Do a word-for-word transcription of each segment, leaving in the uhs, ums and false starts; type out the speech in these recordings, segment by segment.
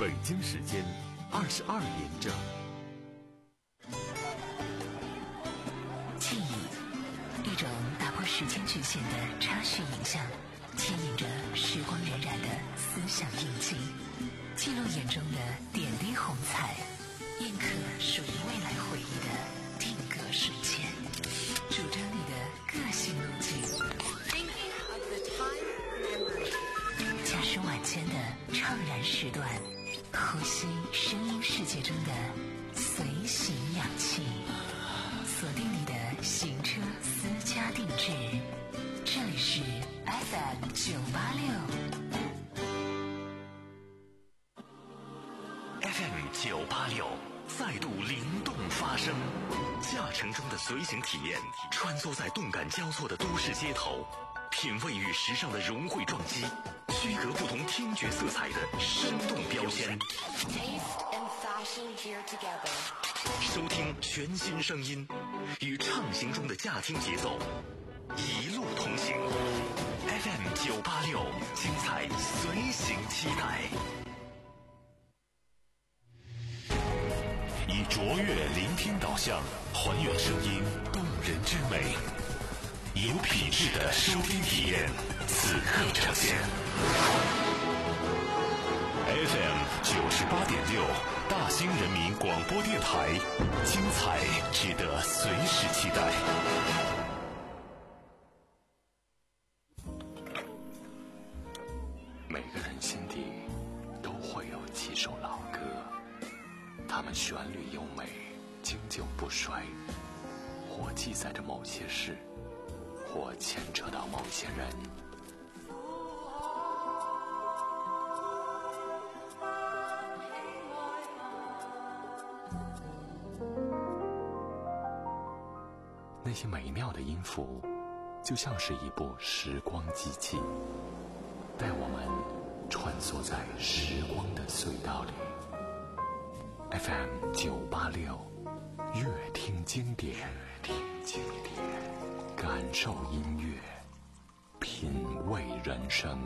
北京时间二十二点整。 记忆，一种打破时间局限的插叙影像，牵引着时光荏苒的思想印记，记录眼中的点滴红彩，印刻属于未来回忆的定格瞬间，主张你的个性路径。驾驶晚间的怅然时段，呼吸声音世界中的随行氧气，锁定你的行车私家定制。这里是 F M 九八六。 F M 九八六再度灵动发声，驾乘中的随行体验，穿梭在动感交错的都市街头，品味与时尚的融汇撞击，区隔不同听觉色彩的生动标签。收听全新声音，与畅行中的驾听节奏，一路同行。F M 九八六，精彩随行期待。 以卓越聆听导向，还原声音动人之美，有品质的收听体验，此刻呈现。F M 九十八点六，大兴人民广播电台，精彩值得随时期待。 每个人心底都会有几首老歌，它们旋律优美，经久不衰，或记载着某些事，或牵扯到某些人。那些美妙的音符，就像是一部时光机器，带我们穿梭在时光的隧道里。F M 九八六，乐听经典，乐听经典，感受音乐，品味人生。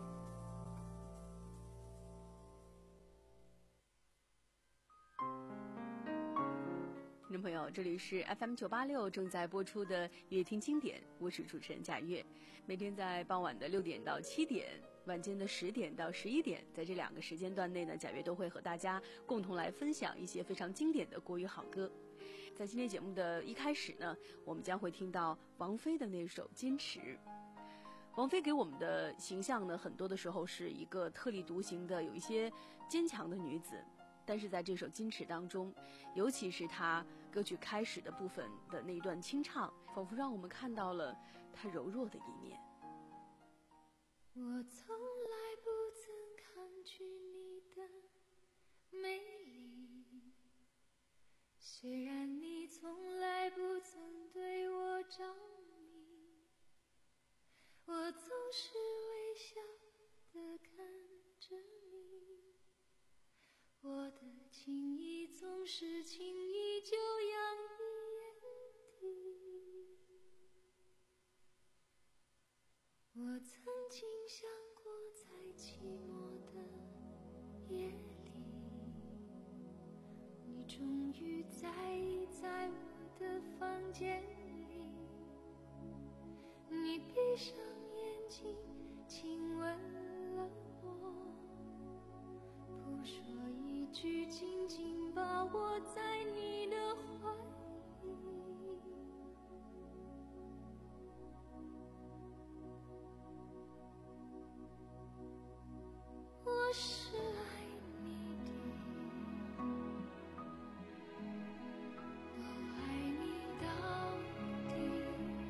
听众朋友，这里是 F M 九八六正在播出的乐听经典，我是主持人贾月。每天在傍晚的六点到七点，晚间的十点到十一点，在这两个时间段内呢，贾月都会和大家共同来分享一些非常经典的国语好歌。在今天节目的一开始呢，我们将会听到王菲的那首《坚持》。王菲给我们的形象呢，很多的时候是一个特立独行的、有一些坚强的女子。但是在这首《矜持》当中，尤其是她歌曲开始的部分的那一段清唱，仿佛让我们看到了她柔弱的一面。 我从来不曾抗拒你的美丽，虽然你从来不曾对我着迷，我总是微笑地看着你，我的情意总是轻易就洋溢眼底。我曾经想过，在寂寞的夜里，你终于在意在我的房间里，你闭上眼睛亲吻了我，不说一句，紧紧把我在你的怀里。我是爱你的，我爱你到底，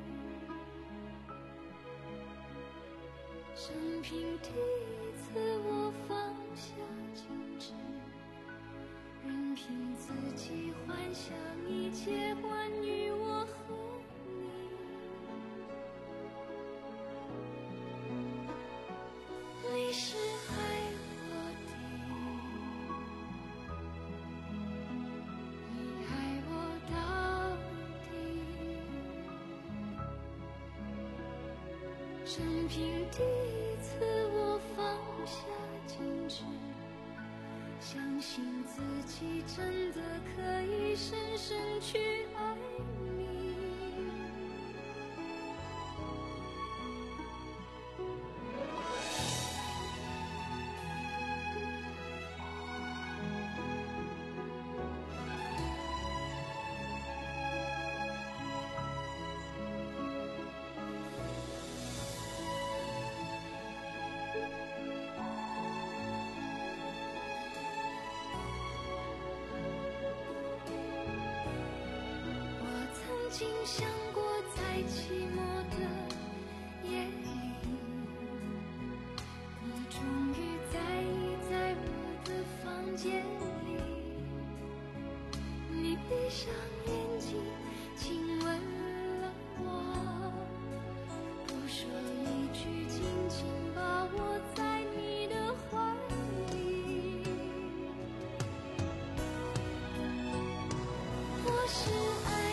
生平第一次我放下矜持，任凭自己幻想一切关于我和你。你是爱我的，你爱我到底，生平第一次我放下矜持， 相信自己真的可以深深去爱你。曾经想过在寂寞的夜里，你终于在意在我的房间里，你闭上眼睛亲吻了我，不说一句，紧紧把我在你的怀里。我是爱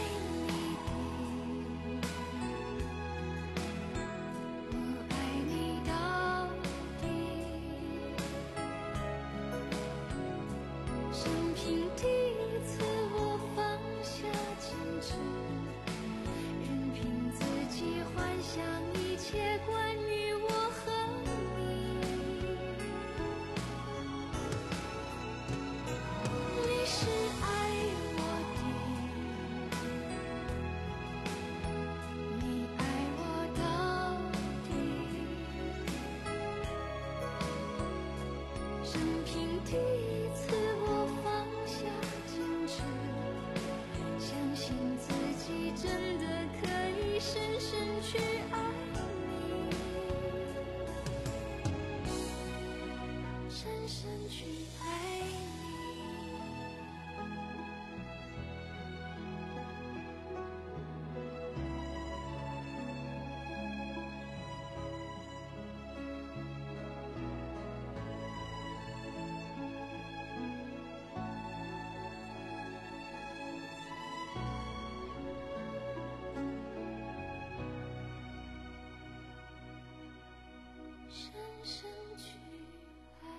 深深去爱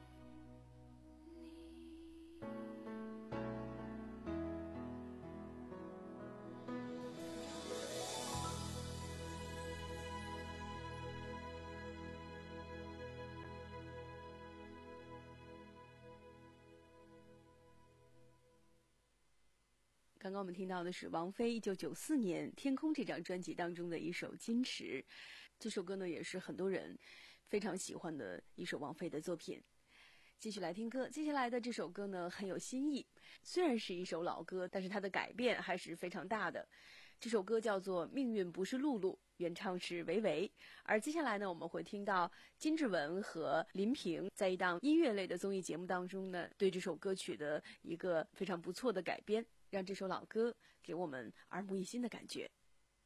你。 刚刚我们听到的是王菲一九九四年《天空》这张专辑当中的一首《矜持》，这首歌呢也是很多人非常喜欢的一首王菲的作品。继续来听歌，接下来的这首歌呢很有新意，虽然是一首老歌，但是它的改变还是非常大的。这首歌叫做《命运不是露露》，原唱是维维。而接下来呢，我们会听到金志文和林平在一档音乐类的综艺节目当中呢，对这首歌曲的一个非常不错的改编，让这首老歌给我们耳目一新的感觉。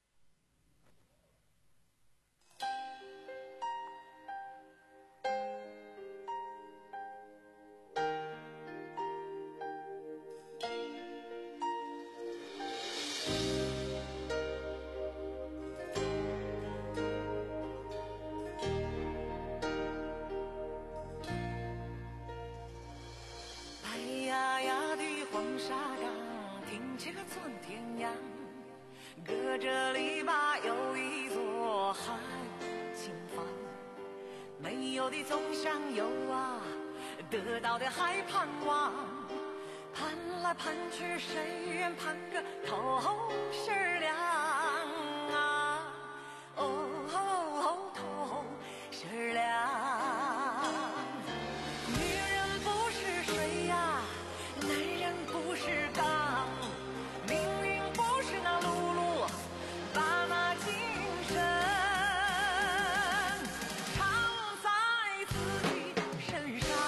隔着篱笆有一座海景房，没有的总想有啊，得到的还盼望，盼来盼去谁人盼个头是亮啊，哦哦头是亮。女人不是水呀，男人不是钢，命运不是那露露把那精神藏在自己身上。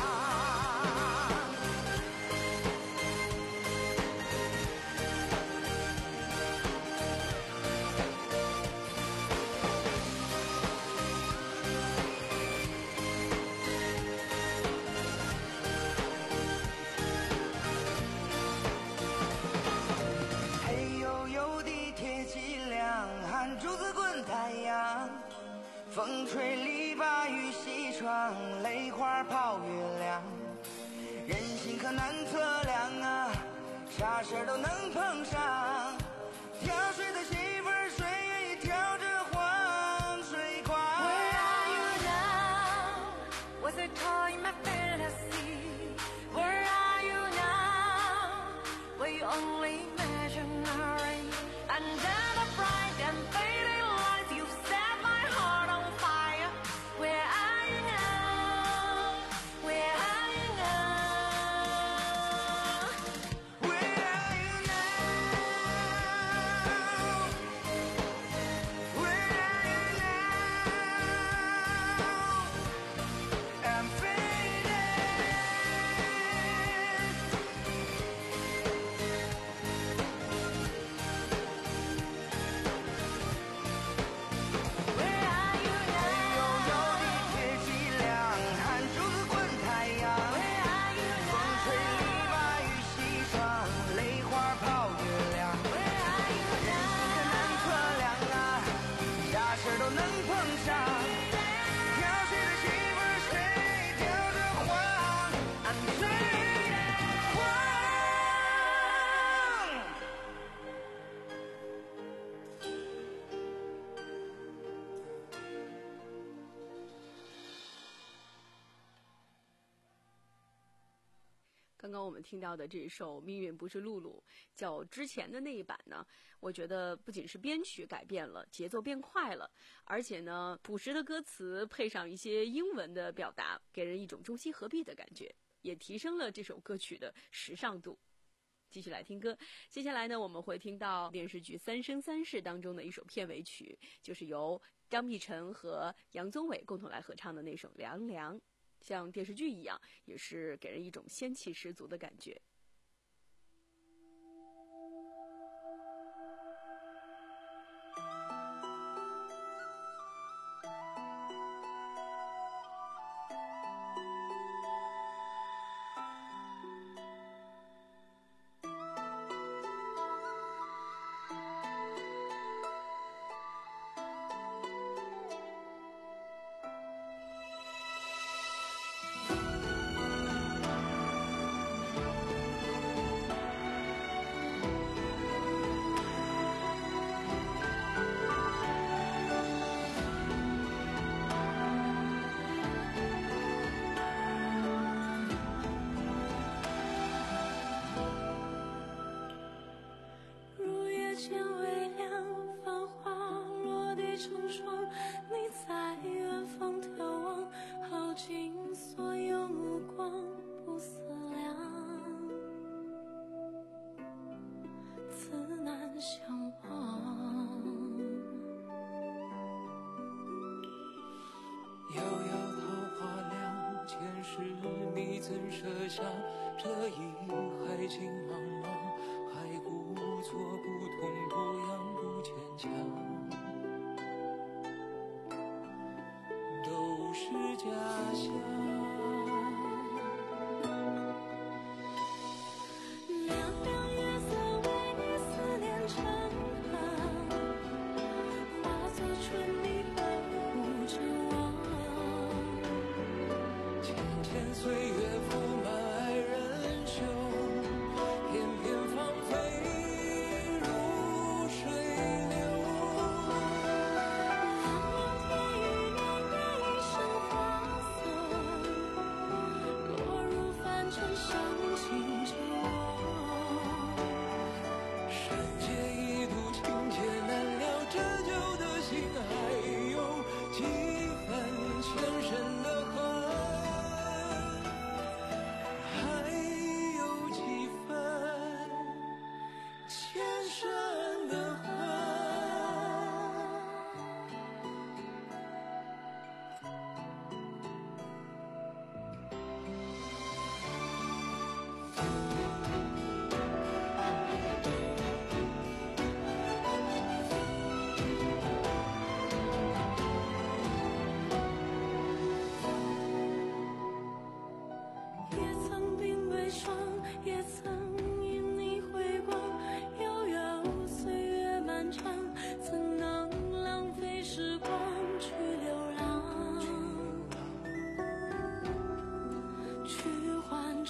黑黝黝的铁脊梁，汗珠子滚太阳，风吹篱笆雨西窗，泪花泡月亮。 个男测量啊，啥事都能碰上。挑水的媳妇儿水挑着黄水矿。 Where are you now? Was it all in my fantasy? Where are you now? Were you only imaginary? Under the bright and fading lights, you set my heart on fire. Where are you now? Where are you now? Where are you now? Where are you now? I'm faded. Where are you 没有有的铁脊梁，汗珠子滚太阳。 Where are you 风吹篱笆雨西窗，泪花泡月亮。 Where are you 人心可难测量啊，啥事都能碰上。挑水的媳妇儿谁挑着黄，俺谁黄。 刚刚我们听到的这首《命运不是露露》，较之前的那一版呢，我觉得不仅是编曲改变了，节奏变快了，而且呢，朴实的歌词配上一些英文的表达，给人一种中西合璧的感觉，也提升了这首歌曲的时尚度。继续来听歌，接下来呢，我们会听到电视剧《三生三世》当中的一首片尾曲，就是由张碧晨和杨宗纬共同来合唱的那首《凉凉》。像电视剧一样，也是给人一种仙气十足的感觉。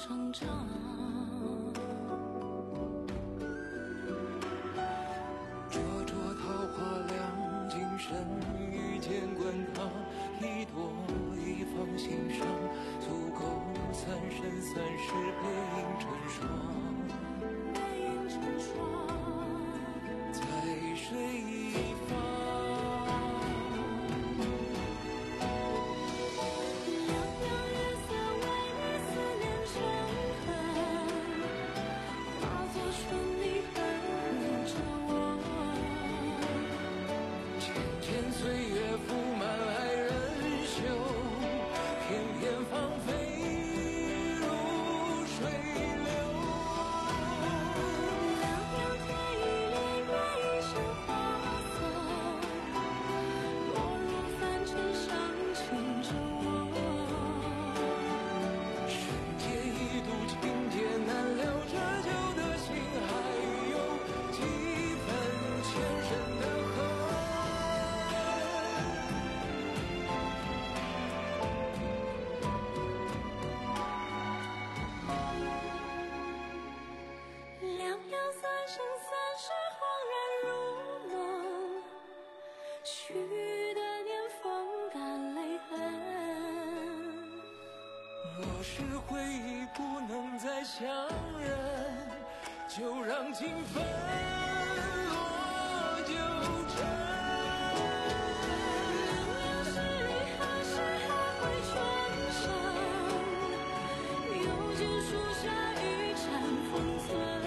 成长。 灼灼桃花亮，今生遇见滚烫，一朵一放心上，足够三生三世背影成双。 背影成双， 在水一方。若是回忆不能再相认，就让情分落九成。 有时遗憾时还会创伤，有间树下一盏封存。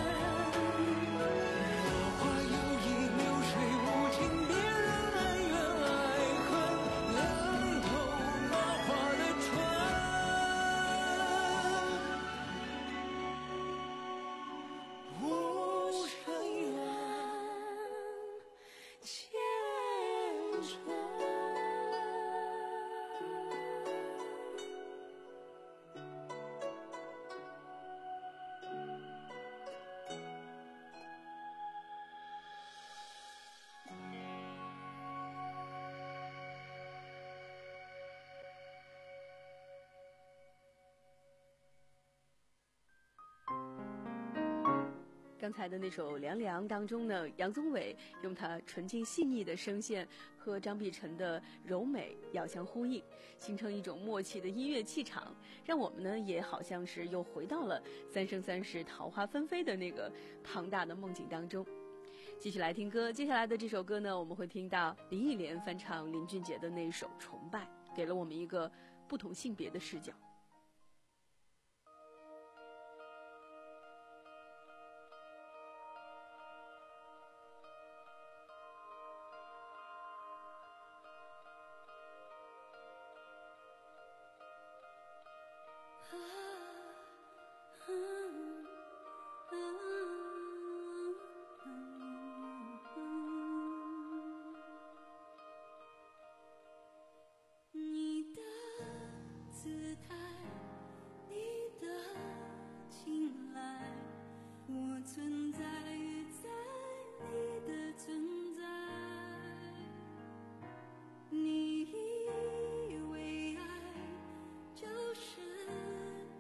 落花有意，流水无情，别让恩怨爱恨冷透麻花的唇。无声远， 千春。 刚才的那首《凉凉》当中呢，杨宗纬用他纯净细腻的声线和张碧晨的柔美遥相呼应，形成一种默契的音乐气场，让我们呢也好像是又回到了三生三世桃花纷飞的那个庞大的梦境当中。继续来听歌，接下来的这首歌呢，我们会听到林忆莲翻唱林俊杰的那首《崇拜》，给了我们一个不同性别的视角。 你的姿态，你的青睐，我存在于在你的存在。你以为爱就是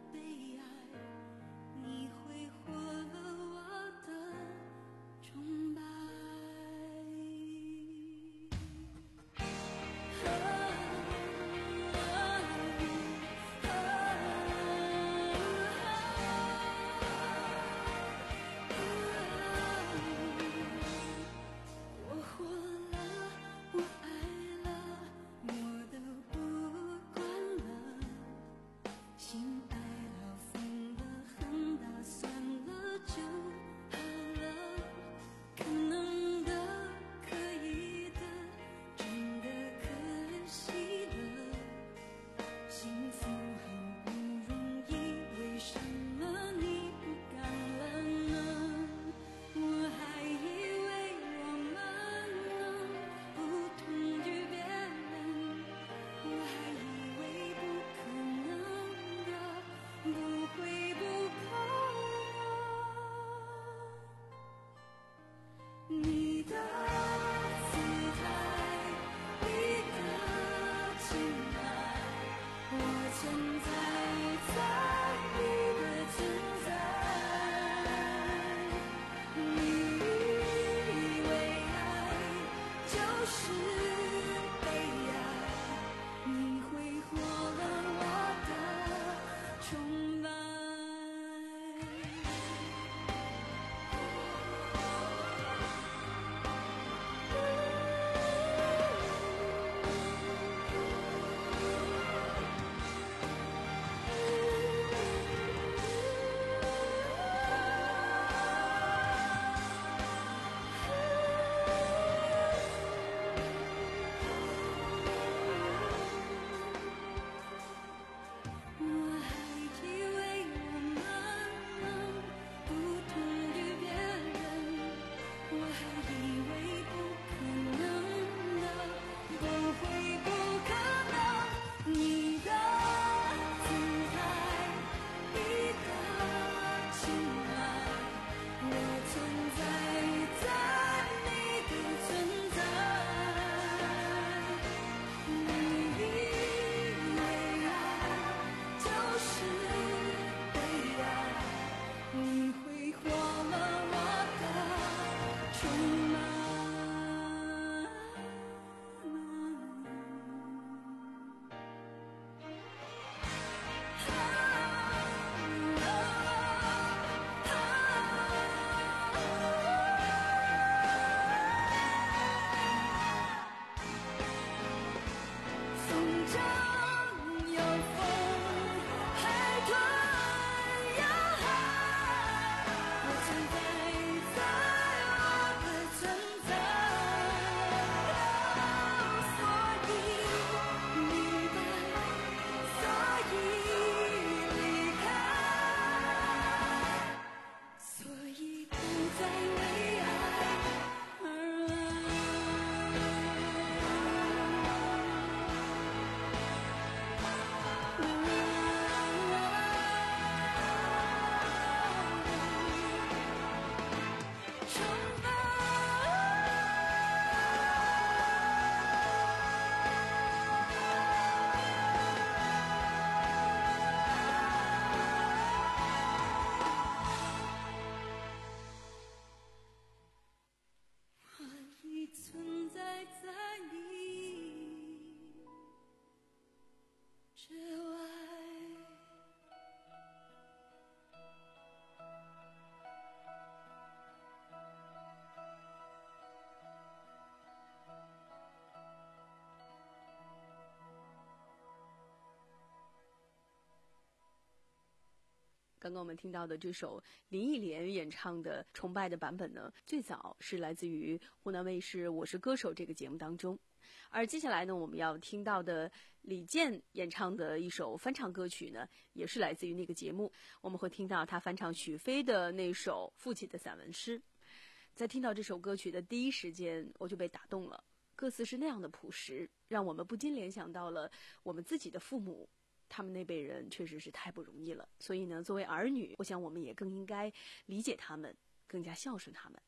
刚刚我们听到的这首林忆莲演唱的《崇拜》的版本呢，最早是来自于湖南卫视《我是歌手》这个节目当中。而接下来呢，我们要听到的李健演唱的一首翻唱歌曲呢，也是来自于那个节目。我们会听到他翻唱许飞的那首《父亲的散文诗》。在听到这首歌曲的第一时间，我就被打动了。歌词是那样的朴实，让我们不禁联想到了我们自己的父母，他们那辈人确实是太不容易了。所以呢，作为儿女，我想我们也更应该理解他们，更加孝顺他们。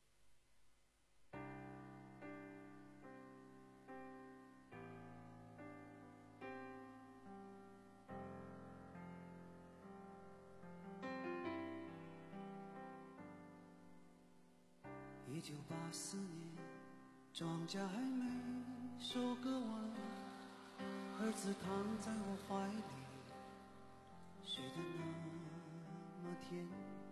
一九八四年，庄稼还没收割完，儿子躺在我怀里，睡得那么甜。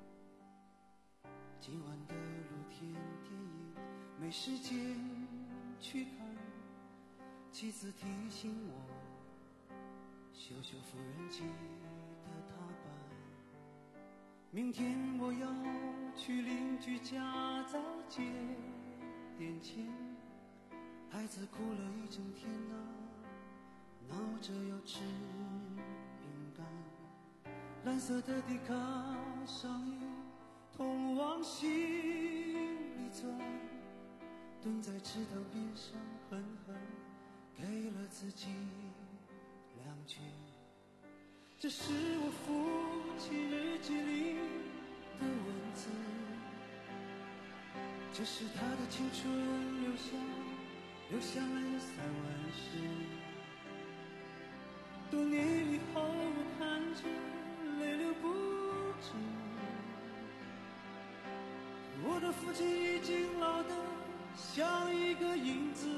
今晚的露天电影没时间去看，妻子提醒我修修缝纫机的踏板。明天我要去邻居家再借点钱。孩子哭了一整天啊，闹着要吃饼干。蓝色的迪卡上衣痛往心里钻，蹲在池塘边上狠狠给了自己两拳。这是我父亲日记里的文字，这是他的青春留下留下来的散文诗。多年以后我看着泪流不止，我的父亲已经老得像一个影子。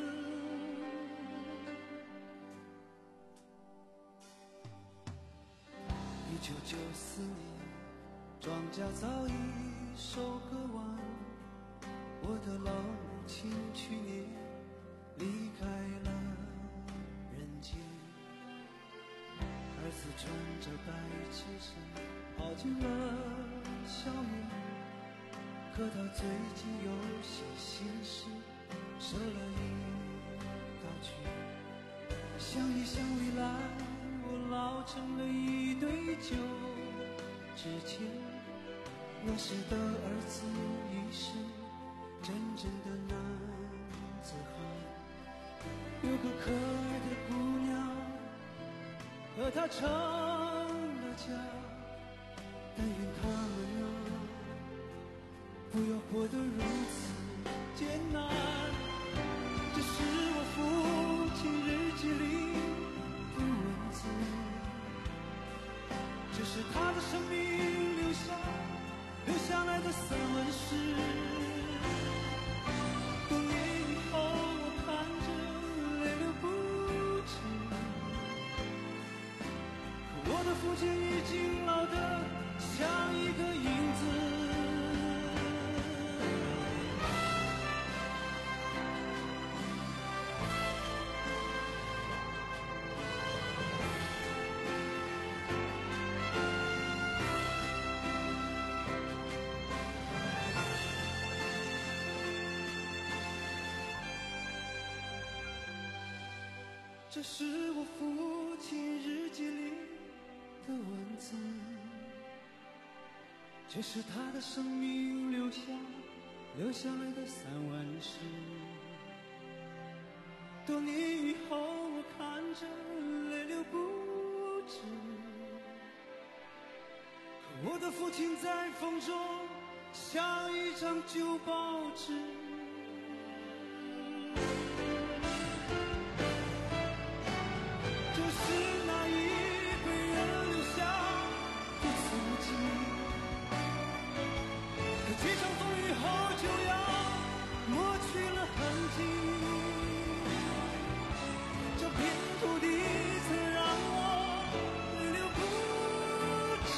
一九九四年，庄稼早已收割完，我的老母亲去年离开了人间。儿子穿着白衬衫跑进了校园，可他最近有些心事，瘦了一大圈。想一想未来，我老成了一堆旧纸钱。那时的儿子已是真正的男子汉，有个可爱的姑娘和他成了家。但愿他们啊，不要活得如此艰难。这是我父亲日记里的文字，这是他的生命留下留下来的散文诗。多年以后我看着泪流不止，可我的父亲已经老得像一个影子。这是我父亲日记里的文字，这是他的生命留下留下来的散文诗。多年以后我看着泪流不止，可我的父亲在风中像一张旧报纸。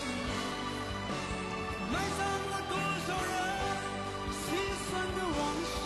埋葬了多少人心酸的往事。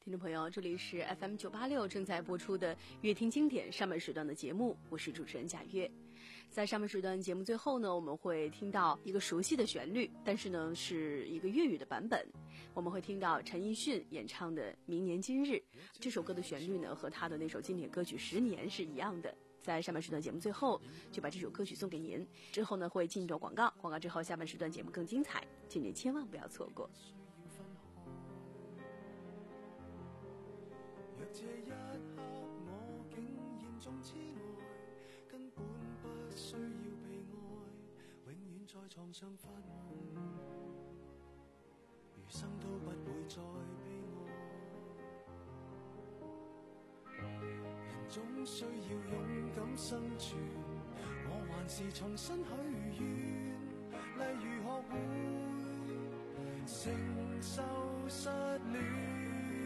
听众朋友，这里是 F M 九八六正在播出的乐听经典上半时段的节目，我是主持人贾月。在上半时段节目最后呢，我们会听到一个熟悉的旋律，但是呢是一个粤语的版本。我们会听到陈奕迅演唱的《明年今日》，这首歌的旋律呢和他的那首经典歌曲《十年》是一样的。在上半时段节目最后就把这首歌曲送给您，之后呢会进一段广告，广告之后下半时段节目更精彩，请您千万不要错过。 若這一刻我竟嚴重痴呆，根本不需要被愛，永遠在床上發夢，餘生都不會再悲哀。人總需要勇敢生存，我還是重新許願，例如學會承受失戀。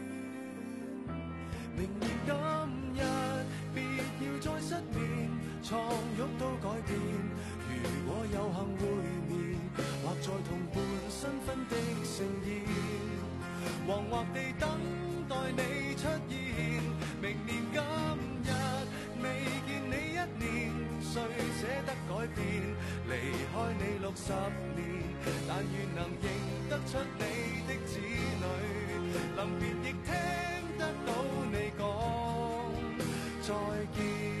明年今日別要再失眠，床褥都改變，如果有幸會面，或在同伴新婚的盛宴，惶惑地等待你出現。明年今日未見你一年，誰捨得改變，離開你六十年，但願能認得出你的子女，臨別亦聽得到你講再見。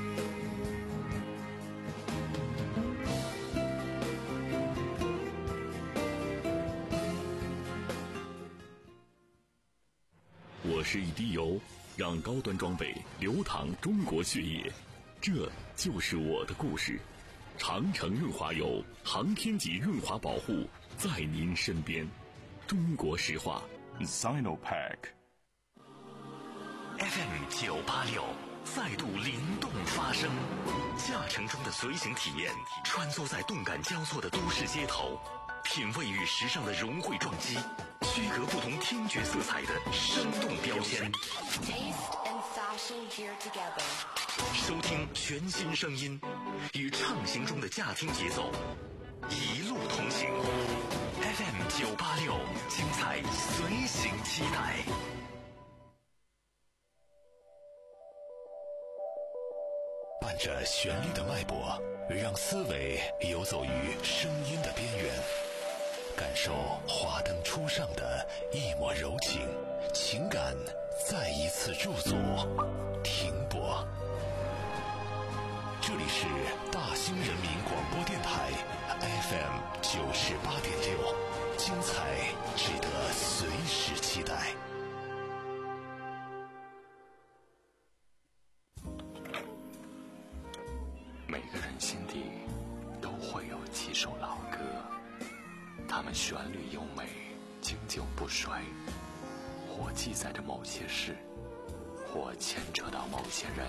我是一滴油，让高端装备流淌中国血液，这就是我的故事。长城润滑油，航天级润滑保护，在您身边。中国石化 Sinopec F M 九八六再度灵动发声，驾乘中的随行体验，穿梭在动感交错的都市街头，品味与时尚的融汇撞击，区隔不同听觉色彩的生动标签。收听全新声音，与畅行中的驾听节奏，一路同行。F M 九八六，精彩随行期待。 伴着旋律的脉搏，让思维游走于声音的边缘，感受华灯初上的一抹柔情，情感再一次驻足停泊。这里是大兴人民广播电台 F M 九十八点六，精彩值得随时期待。 每个人心底都会有几首老歌，它们旋律优美，经久不衰，或记载着某些事，或牵扯到某些人。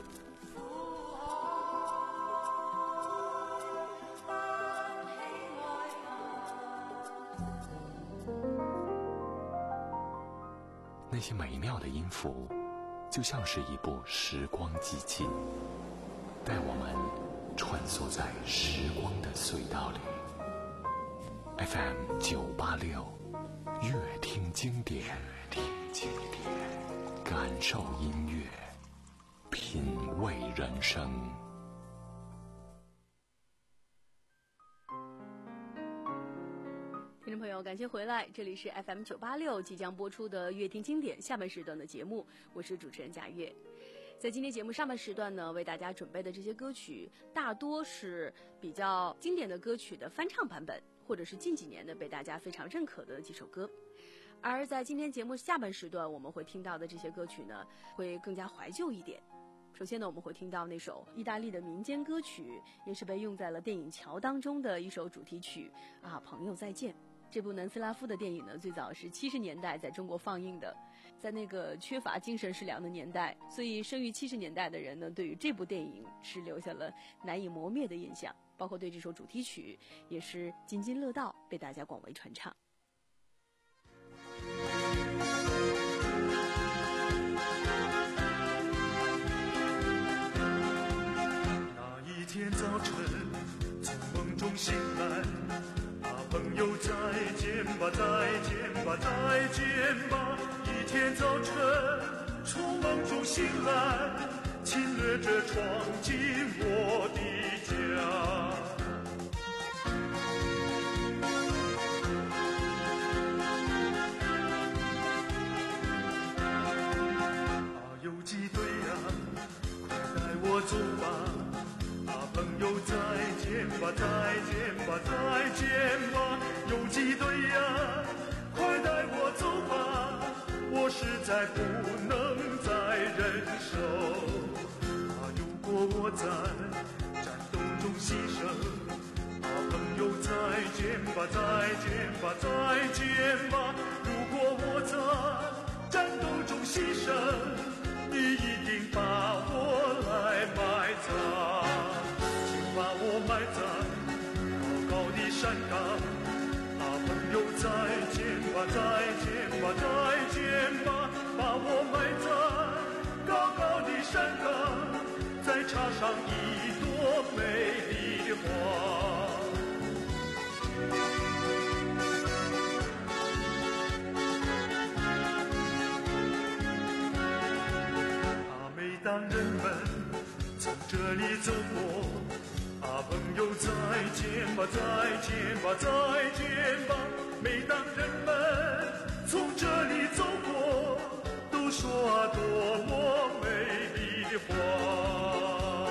那些美妙的音符，就像是一部时光机器，带我们穿梭在时光的隧道里。F M 九八六，乐听经典，听经典，感受音乐，品味人生。 听众朋友，感谢回来，这里是 F M 九八六即将播出的乐听经典下半时段的节目，我是主持人贾月。在今天节目上半时段呢，为大家准备的这些歌曲大多是比较经典的歌曲的翻唱版本，或者是近几年的被大家非常认可的几首歌。而在今天节目下半时段我们会听到的这些歌曲呢，会更加怀旧一点。首先呢，我们会听到那首意大利的民间歌曲，也是被用在了电影《桥》当中的一首主题曲啊，朋友再见。这部南斯拉夫的电影呢，最早是七十年代在中国放映的，在那个缺乏精神食粮的年代，所以生于七十年代的人呢，对于这部电影是留下了难以磨灭的印象，包括对这首主题曲也是津津乐道，被大家广为传唱。 那一天早晨，从梦中醒来，朋友再见吧，再见吧，再见吧，一天早晨从梦中醒来，侵略者闯进我的家。啊，游击队呀，快带我走吧！啊，朋友再见吧，再见吧，再见吧！游击队呀，快带我走吧！我实在不能再忍受。啊，如果我在战斗中牺牲，啊，朋友再见吧，再见吧，再见吧！如果我在战斗中牺牲，你一定把我来埋葬，请把我埋在高高的山岗。啊，朋友再见吧，再见吧，再见吧，把我埋在高高的山岗，再插上一朵美丽的花。当人们从这里走过，啊，朋友再见吧，再见吧，再见吧。每当人们从这里走过，都说啊，多么美丽的花。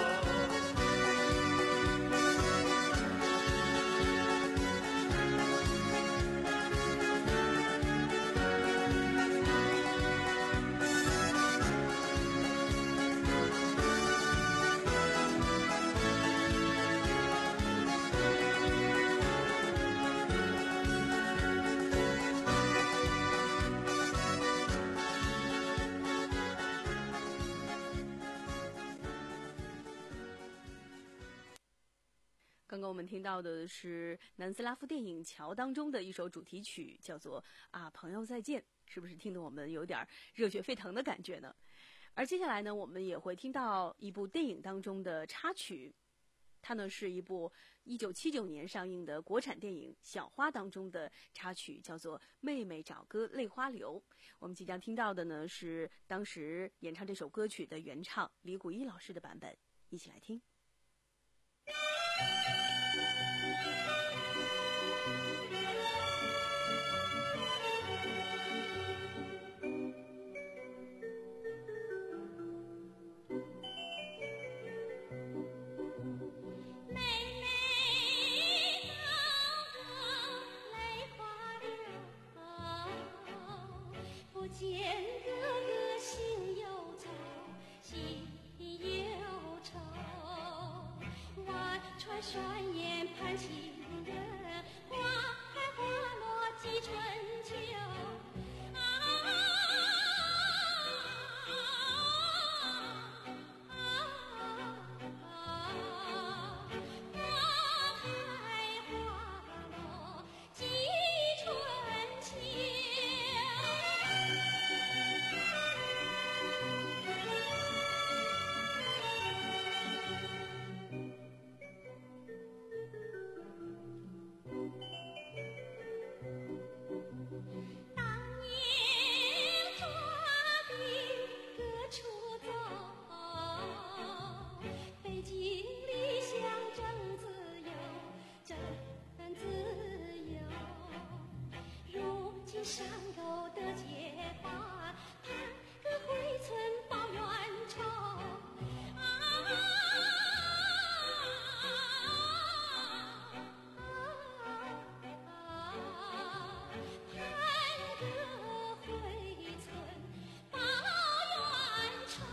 刚刚我们听到的是南斯拉夫电影《桥》当中的一首主题曲，叫做《啊朋友再见》，是不是听得我们有点热血沸腾的感觉呢？而接下来呢，我们也会听到一部电影当中的插曲，它呢是一部一九七九年上映的国产电影《小花》当中的插曲，叫做《妹妹找哥泪花流》。我们即将听到的呢是当时演唱这首歌曲的原唱李谷一老师的版本，一起来听。 见哥哥心忧愁，心忧愁。万川山岩盼情人，花开花落几春秋。啊啊啊啊！花开花落几春秋。山沟的结伴，盼个回村报冤仇。啊啊啊！盼个回村报冤仇。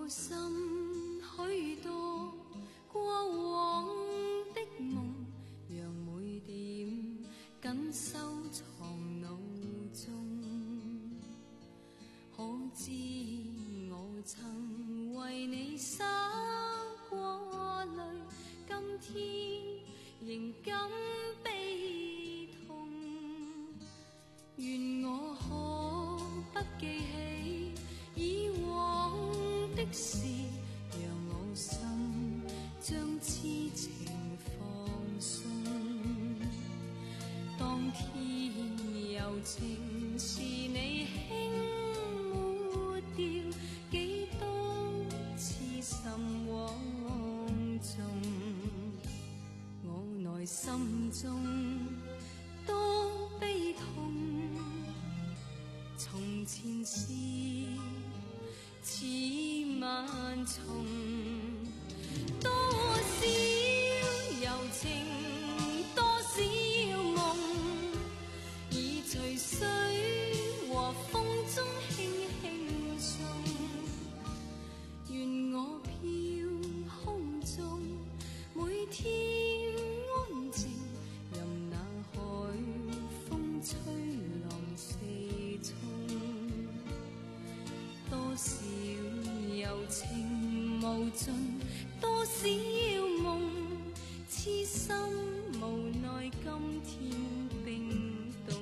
我心許多過往的夢，讓每點緊收藏腦中。可知我曾為你灑過淚，今天仍感悲痛。願我可不記起以往的事，讓我心將痴情放鬆。當天柔情是你輕抹掉，幾多痴心枉縱，我內心中多悲痛。從前事似萬重，多少柔情，多少夢，已隨水和風中輕輕送。願我飄空中，每天安靜，任那海風吹浪四沖。多少柔情無盡，多少夢，痴心無奈今天冰凍。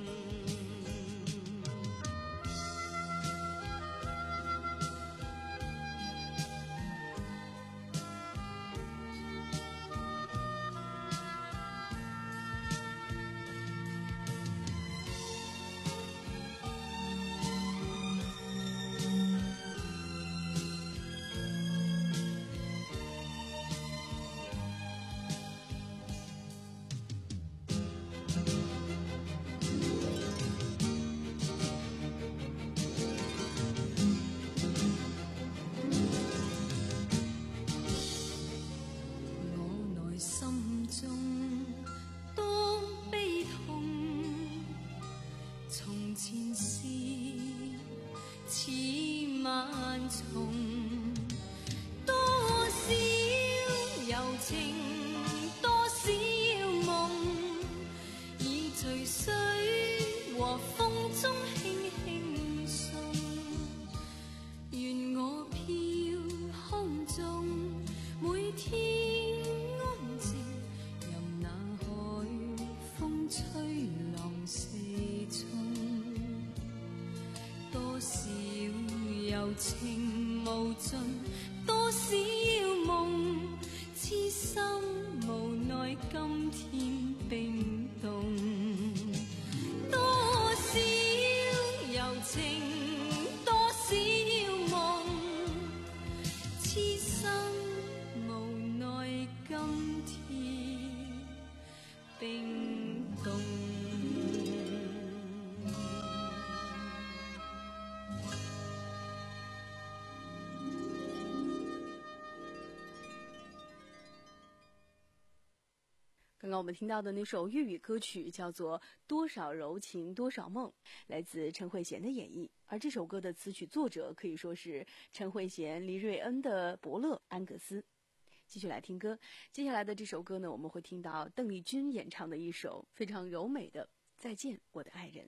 情無盡，多少夢，痴心無奈今天冰凍。多少柔情，多少夢，痴心無奈今天冰凍。 刚刚我们听到的那首粤语歌曲叫做《多少柔情多少梦》，来自陈慧娴的演绎。而这首歌的词曲作者可以说是陈慧娴、黎瑞恩的伯乐安格斯。继续来听歌，接下来的这首歌呢，我们会听到邓丽君演唱的一首非常柔美的《再见我的爱人》。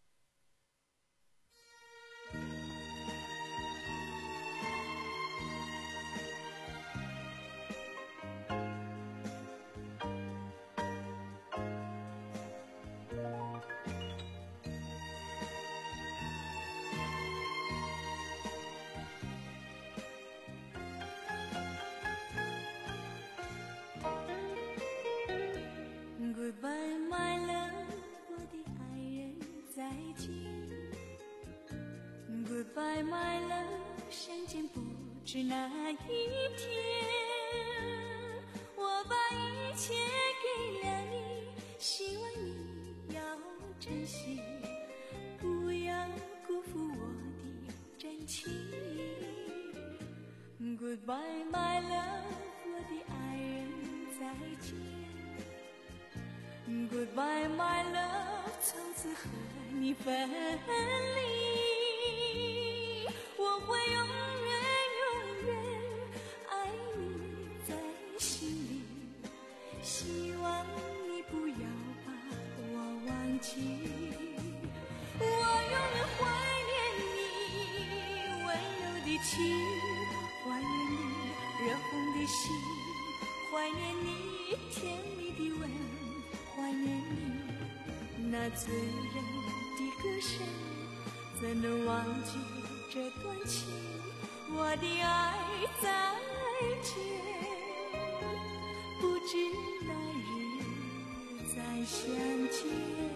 Goodbye, my love， 我的爱人，再见。Goodbye, my love， 相见不知哪一天。我把一切给了你，希望你要珍惜，不要辜负我的真情。Goodbye, my love， 我的爱人，再见。Goodbye, my love， 从此和你分离，我会永远永远那醉人的歌声，怎能忘记这段情？我的爱再见，不知哪日再相见。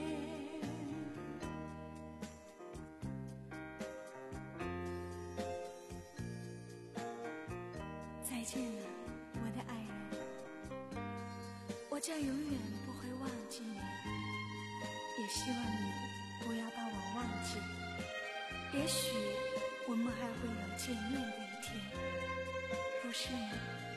再见了，我的爱人，我将永远不会忘记你，也希望你不要把我忘记。也许我们还会有见面的一天，不是吗？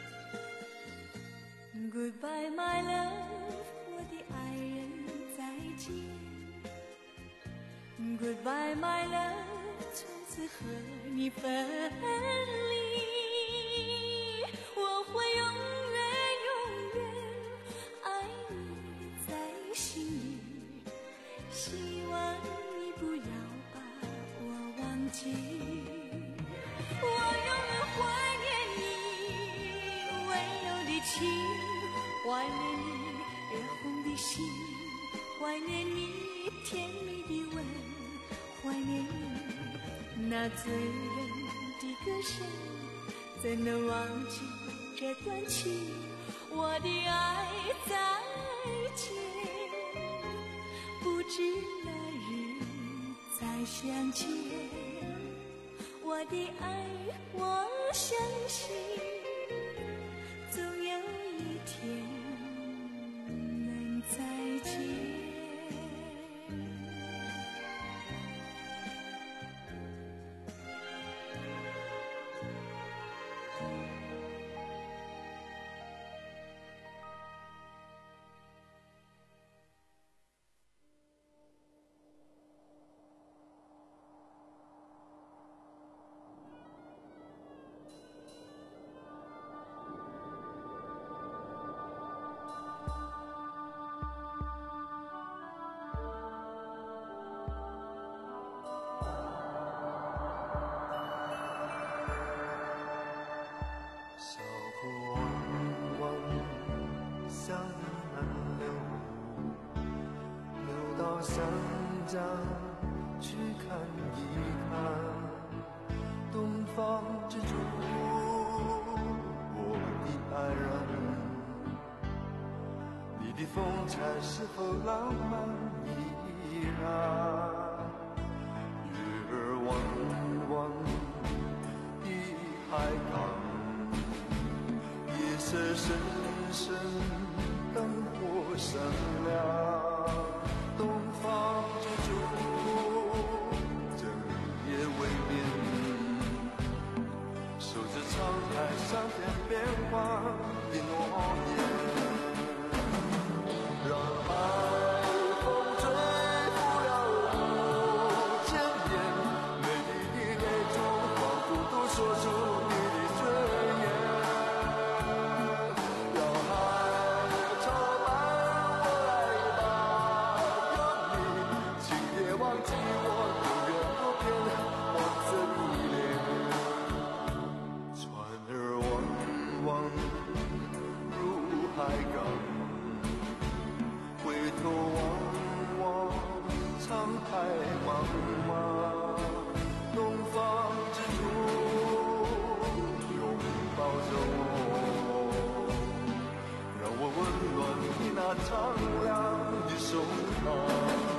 Goodbye my love， 我的爱人再见。Goodbye my love， 从此和你分离，我会永远永远爱你在心里，希望你不要把我忘记。我永远怀念你温柔的情，怀念你热红的心，怀念你甜蜜的吻，怀念你那醉人的歌声，怎能忘记这段情？我的爱再见，不知哪日再相见。我的爱，我相信总有一天能再见。 到湘江去看一看东方之珠，我的爱人，你的风采是否浪漫依然？月儿弯弯的海港，夜色深深，灯火闪亮。东方之珠，整夜未眠，守着沧海桑田变幻的诺言，让海风吹拂了五千年，美丽的泪珠仿佛都说出你的尊严，让海潮漫我来吧，请别忘记我，永远不变黄色的脸。船儿弯弯入海港，回头望望沧海茫茫。东方之珠拥抱着我，让我温暖你那苍凉的手掌。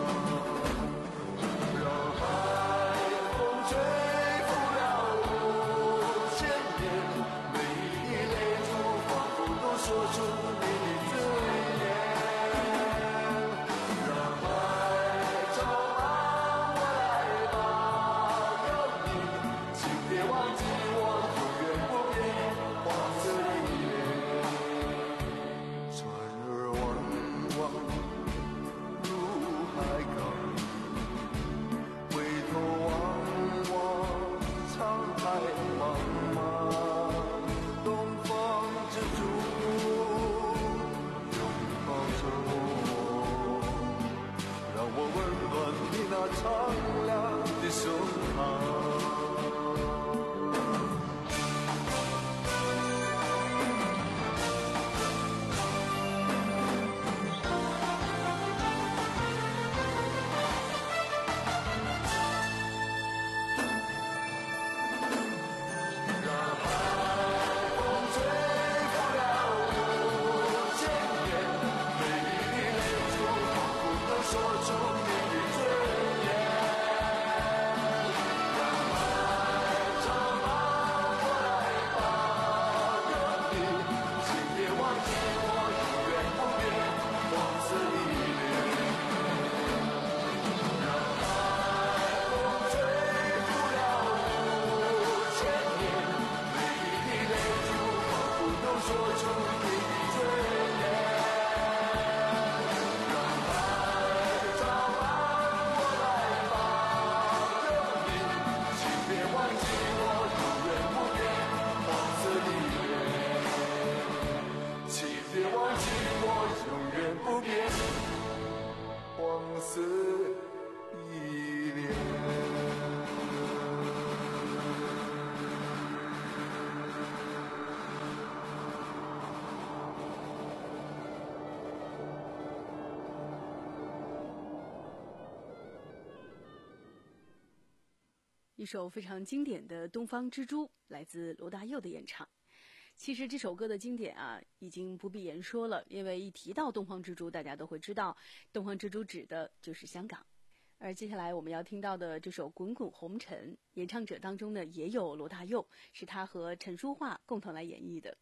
一首非常经典的《东方之珠》，来自罗大佑的演唱。其实这首歌的经典啊，已经不必言说了，因为一提到东方之珠，大家都会知道，东方之珠指的就是香港。而接下来我们要听到的这首《滚滚红尘》，演唱者当中呢也有罗大佑，是他和陈淑桦共同来演绎的。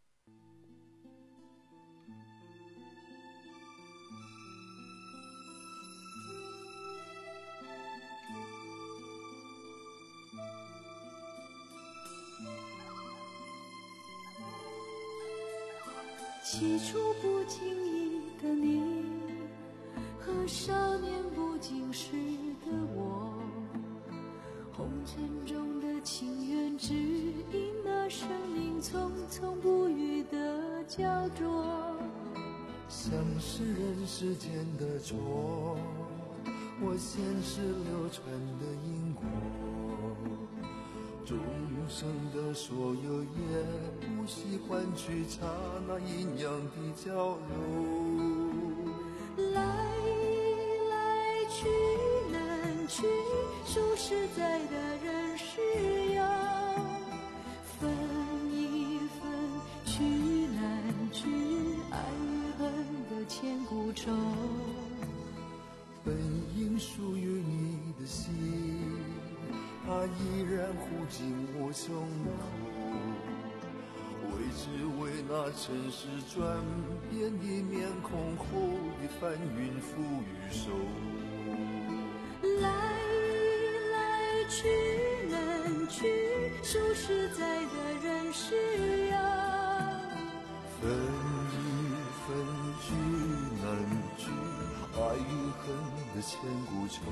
起初不经意的你，和少年不经事的我，红尘中的情缘，只因那生命匆匆不语的焦灼。 像是人世间的错，我前世流传的因果，众生的所有也不惜换取刹那阴阳的交流。 来来去难去，数十载的人世游，分一分去难去，爱与恨的千古愁。 本应属于你的心，它依然护紧我胸口，为只为那尘世转变的面孔后的翻云覆雨手。 来来去难去，数十载的人世游， 分一分去难去，爱与恨的千古愁。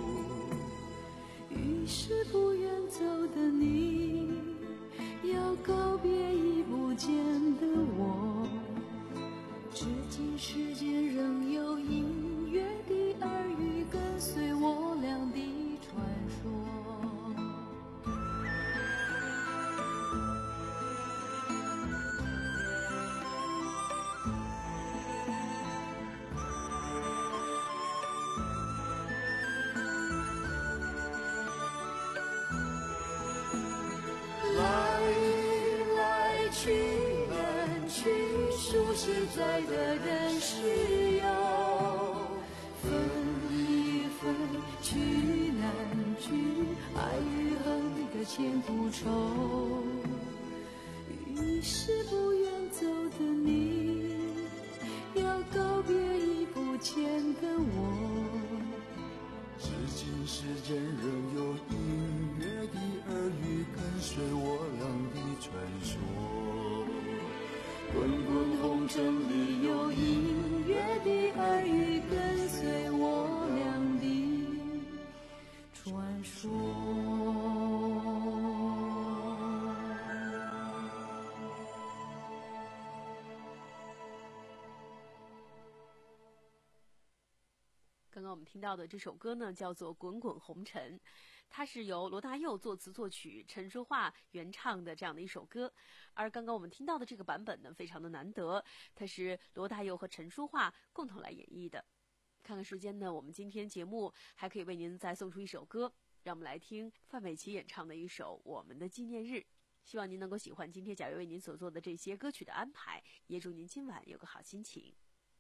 于是不愿走的你，要告别已不见的我，至今世间仍有隐约的耳语跟随我俩的传说。去难去，数十载的人世游，分一分去难去，爱与恨的千古愁。于是不愿走的你，要告别已不见的我， 至今世间仍有隐约的耳语跟随我俩的传说。 滚滚红尘里有隐约的耳语跟随我俩的传说。 刚刚我们听到的这首歌呢，叫做《滚滚红尘》，它是由罗大佑作词作曲，陈淑桦原唱的这样的一首歌。而刚刚我们听到的这个版本呢，非常的难得，它是罗大佑和陈淑桦共同来演绎的。看看时间呢，我们今天节目还可以为您再送出一首歌，让我们来听范玮琪演唱的一首《我们的纪念日》。希望您能够喜欢今天贾月为您所做的这些歌曲的安排，也祝您今晚有个好心情。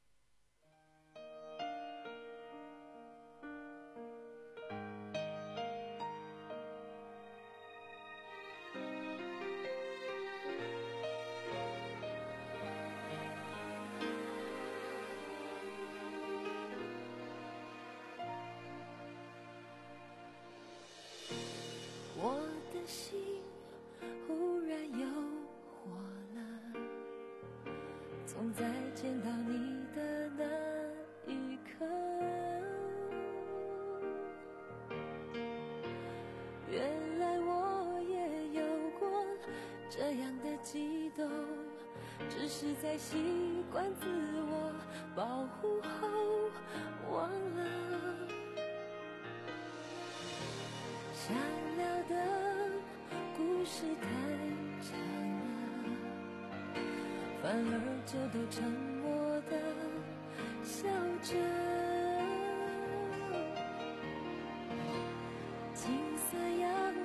我的心忽然又活了，从再见到你的那一刻，原来我也有过这样的激动，只是在习惯自我保护后忘了。想聊的故事太长了，反而就都沉默地笑着。金色阳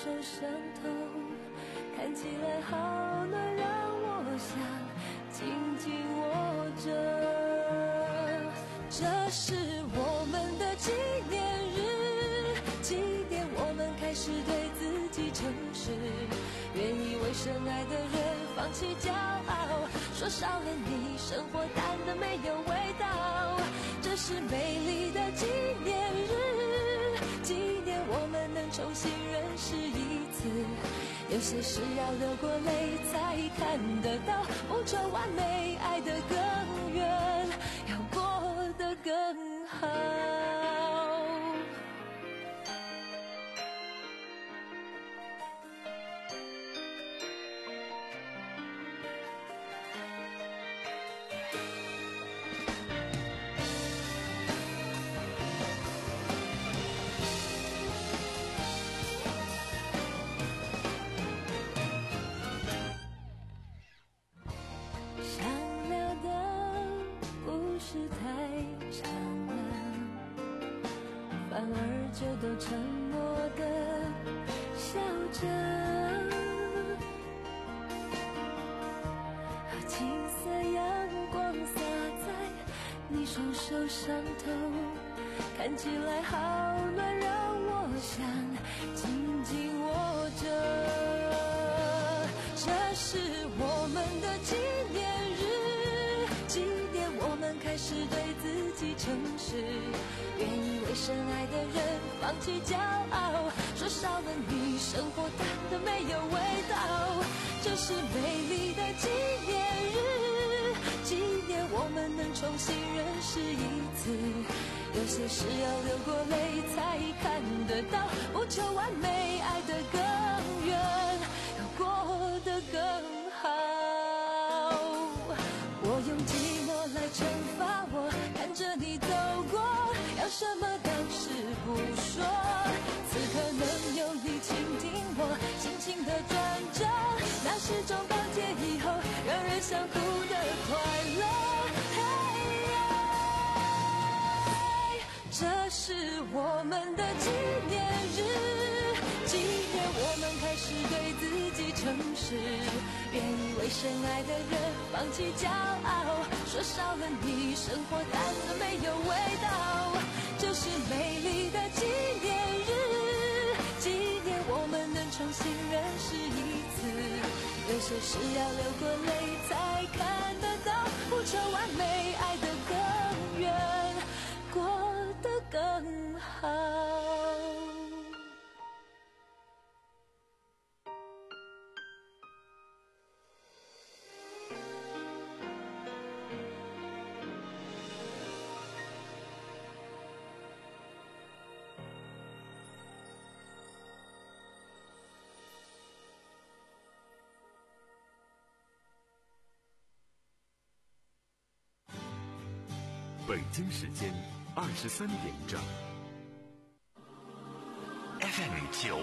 手相投，看起来好暖，让我想紧紧握着。这是我们的纪念日，纪念我们开始对自己诚实，愿意为深爱的人放弃骄傲，说少了你生活淡得没有味道。这是美丽的纪念日，纪念我们能重新认识一次，有些事要流过泪才看得到，不求完美爱得更远，要过得更好。反而就都沉默地笑着，金色阳光洒在你双手上头，看起来好暖，让我想紧紧握着。这是我们的纪念日，纪念我们开始对自己诚实，愿意为深爱的人放弃骄傲，说少了你生活淡得没有味道。这是美丽的纪念日，纪念我们能重新认识一次，有些事要流过泪才看得到，不求完美爱得更远，要过得更好。我用寂寞来惩罚我，看着你走过，要什么当时不说，此刻能有你倾听我心情的转折，那是种当街以后让人想哭的快乐。这是我们的纪念日，纪念我们开始对自己诚实，愿意为深爱的人放弃骄傲，说少了你生活淡得没有味道。这是美丽的纪念日，纪念我们能重新认识一次，有些事要流过泪才看得到，不求完美爱得更远，过得更好。 北京时间二十三点整。 F M 九